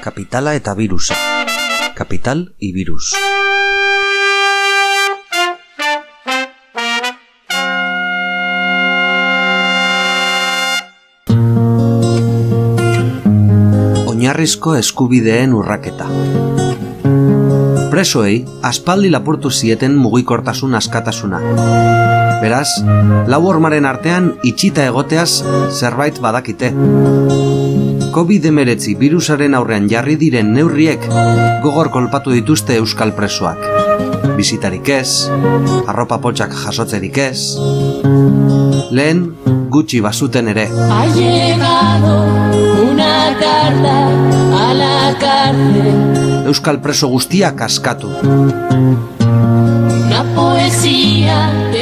Kapitala eta birusa. Kapital y virus. Oinarrizko eskubideen urraketa. Presoei aspaldi lapurtu zieten mugikortasun askatasuna. Beraz, lau hormaren artean itxita egoteaz zerbait badakite. COVID-19 birusaren aurrean jarri diren neurriek gogor kolpatu dituzte euskal presoak. Bisitarik ez, arropa potxak jasotzerik ez, lehen gutxi bazuten ere. Ha llegado una carta a la cárcel. Euskal preso guztiak askatu. Una poesía